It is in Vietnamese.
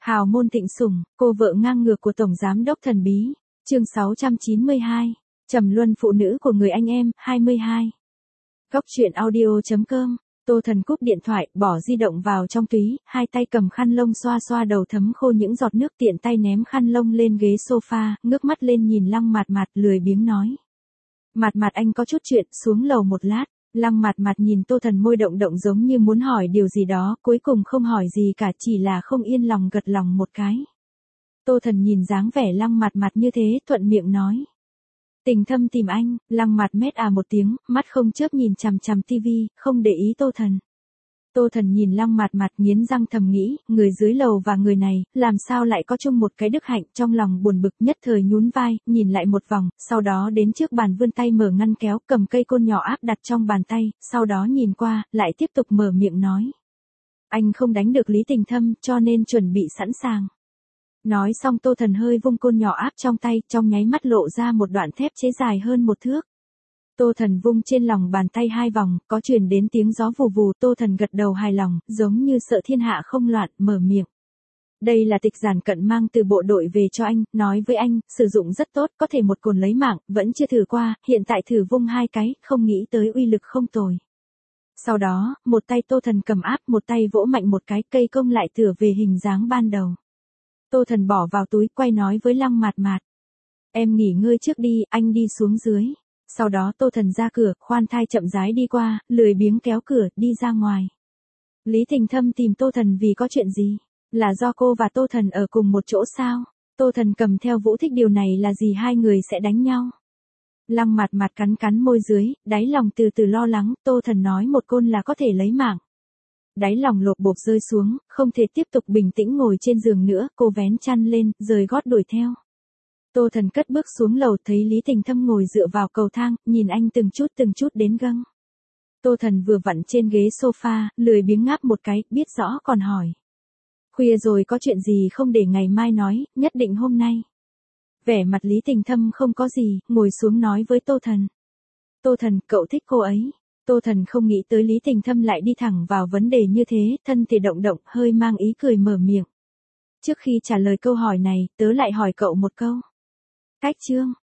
Hào môn thịnh sủng, cô vợ ngang ngược của Tổng Giám đốc thần bí. Chương 692. Trầm luân phụ nữ của người anh em, 22. Góc truyện audio.com. Tô Thần cúp điện thoại, bỏ di động vào trong túi, hai tay cầm khăn lông xoa xoa đầu thấm khô những giọt nước, tiện tay ném khăn lông lên ghế sofa, ngước mắt lên nhìn Lăng Mạt Mạt, lười biếng nói. Mạt Mạt, anh có chút chuyện, xuống lầu một lát. Lăng Mạt Mạt nhìn Tô Thần môi động động giống như muốn hỏi điều gì đó, cuối cùng không hỏi gì cả, chỉ là không yên lòng gật lòng một cái. Tô Thần nhìn dáng vẻ Lăng Mạt Mạt như thế, thuận miệng nói. Tình Thâm tìm anh. Lăng Mạt mét à một tiếng, mắt không chớp nhìn chằm chằm tivi, không để ý Tô Thần. Tô Thần nhìn Lăng Mạt Mạt nghiến răng thầm nghĩ, người dưới lầu và người này, làm sao lại có chung một cái đức hạnh, trong lòng buồn bực nhất thời nhún vai, nhìn lại một vòng, sau đó đến trước bàn vươn tay mở ngăn kéo, cầm cây côn nhỏ áp đặt trong bàn tay, sau đó nhìn qua, lại tiếp tục mở miệng nói. Anh không đánh được Lý Tình Thâm, cho nên chuẩn bị sẵn sàng. Nói xong Tô Thần hơi vung côn nhỏ áp trong tay, trong nháy mắt lộ ra một đoạn thép chế dài hơn một thước. Tô Thần vung trên lòng bàn tay hai vòng, có truyền đến tiếng gió vù vù. Tô Thần gật đầu hài lòng, giống như sợ thiên hạ không loạn, mở miệng. Đây là tịch giản cận mang từ bộ đội về cho anh, nói với anh, sử dụng rất tốt, có thể một cồn lấy mạng, vẫn chưa thử qua, hiện tại thử vung hai cái, không nghĩ tới uy lực không tồi. Sau đó, một tay Tô Thần cầm áp, một tay vỗ mạnh một cái, cây công lại tựa về hình dáng ban đầu. Tô Thần bỏ vào túi, quay nói với Lăng Mạt Mạt. Em nghỉ ngơi trước đi, anh đi xuống dưới. Sau đó Tô Thần ra cửa, khoan thai chậm rãi đi qua, lười biếng kéo cửa, đi ra ngoài. Lý Tình Thâm tìm Tô Thần vì có chuyện gì? Là do cô và Tô Thần ở cùng một chỗ sao? Tô Thần cầm theo Vũ thích điều này là gì hai người sẽ đánh nhau? Lăng Mạt Mạt cắn cắn môi dưới, đáy lòng từ từ lo lắng, Tô Thần nói một côn là có thể lấy mạng. Đáy lòng lột bột rơi xuống, không thể tiếp tục bình tĩnh ngồi trên giường nữa, cô vén chăn lên, rời gót đuổi theo. Tô Thần cất bước xuống lầu, thấy Lý Tình Thâm ngồi dựa vào cầu thang, nhìn anh từng chút đến gâng. Tô Thần vừa vặn trên ghế sofa, lười biếng ngáp một cái, biết rõ còn hỏi. Khuya rồi có chuyện gì không để ngày mai nói, nhất định hôm nay. Vẻ mặt Lý Tình Thâm không có gì, ngồi xuống nói với Tô Thần. Tô Thần, cậu thích cô ấy. Tô Thần không nghĩ tới Lý Tình Thâm lại đi thẳng vào vấn đề như thế, thân thì động động, hơi mang ý cười mở miệng. Trước khi trả lời câu hỏi này, tớ lại hỏi cậu một câu. Cách chương.